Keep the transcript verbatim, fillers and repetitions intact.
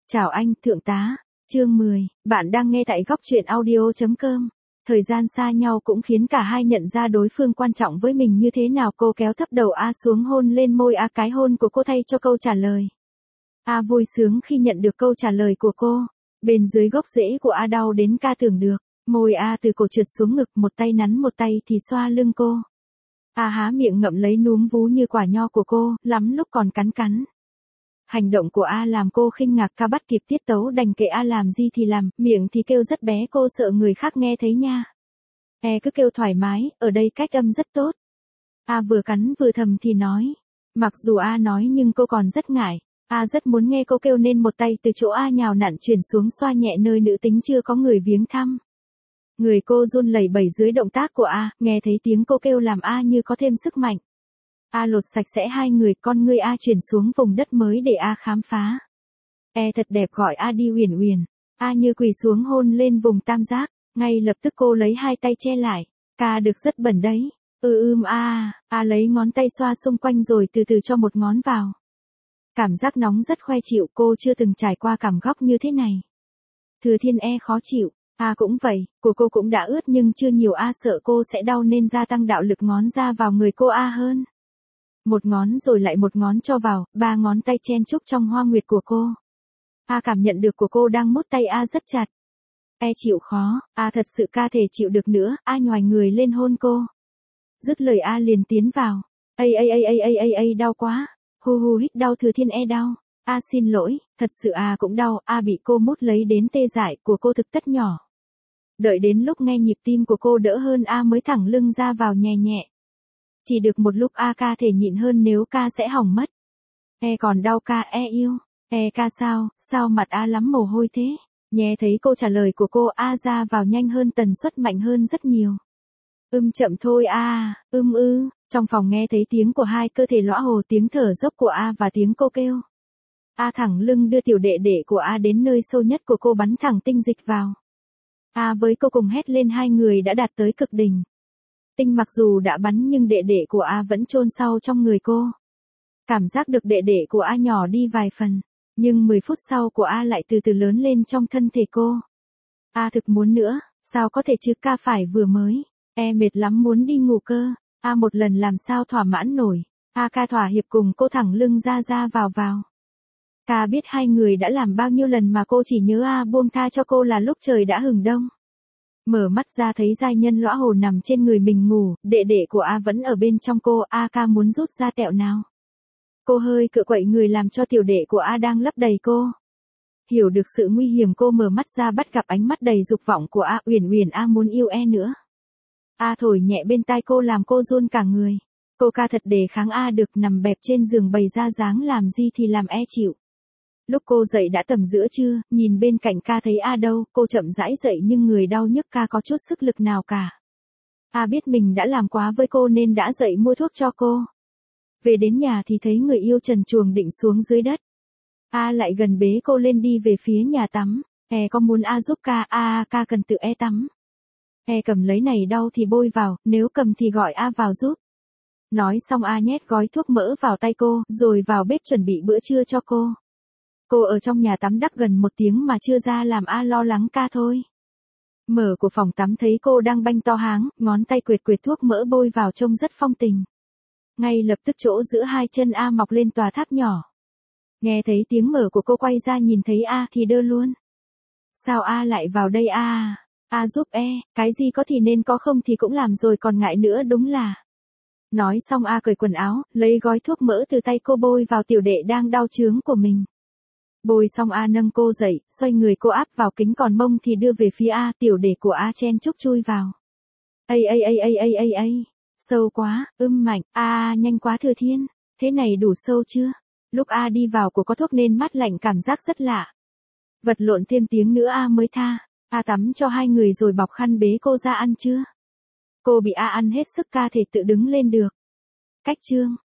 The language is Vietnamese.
Chào anh, thượng tá. Chương mười, bạn đang nghe tại góc truyện audio chấm com. Thời gian xa nhau cũng khiến cả hai nhận ra đối phương quan trọng với mình như thế nào. Cô kéo thấp đầu A xuống hôn lên môi A, cái hôn của cô thay cho câu trả lời. A vui sướng khi nhận được câu trả lời của cô. Bên dưới gốc rễ của A đau đến ca tưởng được. Môi A từ cổ trượt xuống ngực, một tay nắn một tay thì xoa lưng cô. A há miệng ngậm lấy núm vú như quả nho của cô, lắm lúc còn cắn cắn. Hành động của A làm cô khinh ngạc, ca bắt kịp tiết tấu đành kệ A làm gì thì làm, miệng thì kêu rất bé, cô sợ người khác nghe thấy nha. E cứ kêu thoải mái, ở đây cách âm rất tốt. A vừa cắn vừa thầm thì nói. Mặc dù A nói nhưng cô còn rất ngại. A rất muốn nghe cô kêu nên một tay từ chỗ A nhào nặn chuyển xuống xoa nhẹ nơi nữ tính chưa có người viếng thăm. Người cô run lẩy bẩy dưới động tác của A, nghe thấy tiếng cô kêu làm A như có thêm sức mạnh. A lột sạch sẽ hai người, con ngươi A chuyển xuống vùng đất mới để A khám phá. E thật đẹp gọi A đi Uyển Uyển. A như quỳ xuống hôn lên vùng tam giác, ngay lập tức cô lấy hai tay che lại. Ca được rất bẩn đấy. Ừ ưm A, A lấy ngón tay xoa xung quanh rồi từ từ cho một ngón vào. Cảm giác nóng rất khoe chịu, cô chưa từng trải qua cảm góc như thế này. Thừa Thiên E khó chịu. A cũng vậy, của cô cũng đã ướt nhưng chưa nhiều. A sợ cô sẽ đau nên gia tăng đạo lực ngón ra vào người cô A hơn. Một ngón rồi lại một ngón cho vào, ba ngón tay chen chúc trong hoa nguyệt của cô. A cảm nhận được của cô đang mút tay A rất chặt. E chịu khó, A thật sự ca thể chịu được nữa, A nhoài người lên hôn cô. Dứt lời A liền tiến vào. Ây ây ây ây ây ây ây đau quá. Hu hu hít đau, Thừa Thiên E đau. A xin lỗi, thật sự A cũng đau, A bị cô mút lấy đến tê dại, của cô thực tất nhỏ. Đợi đến lúc nghe nhịp tim của cô đỡ hơn A mới thẳng lưng ra vào nhẹ nhẹ. Chỉ được một lúc A ca thể nhịn hơn, nếu ca sẽ hỏng mất. E còn đau ca, E yêu. E ca sao, sao mặt A lắm mồ hôi thế? Nghe thấy câu trả lời của cô, A ra vào nhanh hơn, tần suất mạnh hơn rất nhiều. Ưm chậm thôi A, ưm ư, trong phòng nghe thấy tiếng của hai cơ thể lõa hồ, tiếng thở dốc của A và tiếng cô kêu. A thẳng lưng đưa tiểu đệ đệ của A đến nơi sâu nhất của cô, bắn thẳng tinh dịch vào. A với cô cùng hét lên, hai người đã đạt tới cực đỉnh. Tinh mặc dù đã bắn nhưng đệ đệ của A vẫn chôn sau trong người cô. Cảm giác được đệ đệ của A nhỏ đi vài phần, nhưng mười phút sau của A lại từ từ lớn lên trong thân thể cô. A thực muốn nữa, sao có thể chứ, ca phải vừa mới. E mệt lắm muốn đi ngủ cơ. A một lần làm sao thỏa mãn nổi. A ca thỏa hiệp cùng cô thẳng lưng ra ra vào vào. Ca biết hai người đã làm bao nhiêu lần mà cô chỉ nhớ A buông tha cho cô là lúc trời đã hừng đông. Mở mắt ra thấy giai nhân lõa hồ nằm trên người mình ngủ, đệ đệ của A vẫn ở bên trong cô. A ca muốn rút ra tẹo nào. Cô hơi cựa quậy người làm cho tiểu đệ của A đang lấp đầy cô. Hiểu được sự nguy hiểm, cô mở mắt ra bắt gặp ánh mắt đầy dục vọng của A. Uyển Uyển, A muốn yêu E nữa. A thổi nhẹ bên tai cô làm cô run cả người. Cô ca thật đề kháng A được, nằm bẹp trên giường bày ra dáng làm gì thì làm E chịu. Lúc cô dậy đã tầm giữa trưa, nhìn bên cạnh ca thấy A đâu, cô chậm rãi dậy nhưng người đau nhức, ca có chút sức lực nào cả. A biết mình đã làm quá với cô nên đã dậy mua thuốc cho cô. Về đến nhà thì thấy người yêu trần truồng định xuống dưới đất. A lại gần bế cô lên đi về phía nhà tắm. E có muốn A giúp ca, A ca cần tự E tắm. E cầm lấy này đau thì bôi vào, nếu cầm thì gọi A vào giúp. Nói xong A nhét gói thuốc mỡ vào tay cô, rồi vào bếp chuẩn bị bữa trưa cho cô. Cô ở trong nhà tắm đắp gần một tiếng mà chưa ra làm A lo lắng ca thôi. Mở của phòng tắm thấy cô đang banh to háng, ngón tay quệt quệt thuốc mỡ bôi vào trông rất phong tình. Ngay lập tức chỗ giữa hai chân A mọc lên tòa tháp nhỏ. Nghe thấy tiếng mở của cô quay ra nhìn thấy A thì đơ luôn. Sao A lại vào đây A? A giúp E, cái gì có thì nên có, không thì cũng làm rồi còn ngại nữa đúng là. Nói xong A cởi quần áo, lấy gói thuốc mỡ từ tay cô bôi vào tiểu đệ đang đau chướng của mình. Bôi xong A nâng cô dậy, xoay người cô áp vào kính, còn mông thì đưa về phía A, tiểu đệ của A chen chúc chui vào. Ây ây ây ây ây ây ây, sâu quá, ưm mạnh, A nhanh quá Thừa Thiên, thế này đủ sâu chưa? Lúc A đi vào của có thuốc nên mát lạnh, cảm giác rất lạ. Vật lộn thêm tiếng nữa A mới tha. A tắm cho hai người rồi bọc khăn bế cô ra. Ăn chưa? Cô bị A ăn hết sức, ca thể tự đứng lên được. Cách chương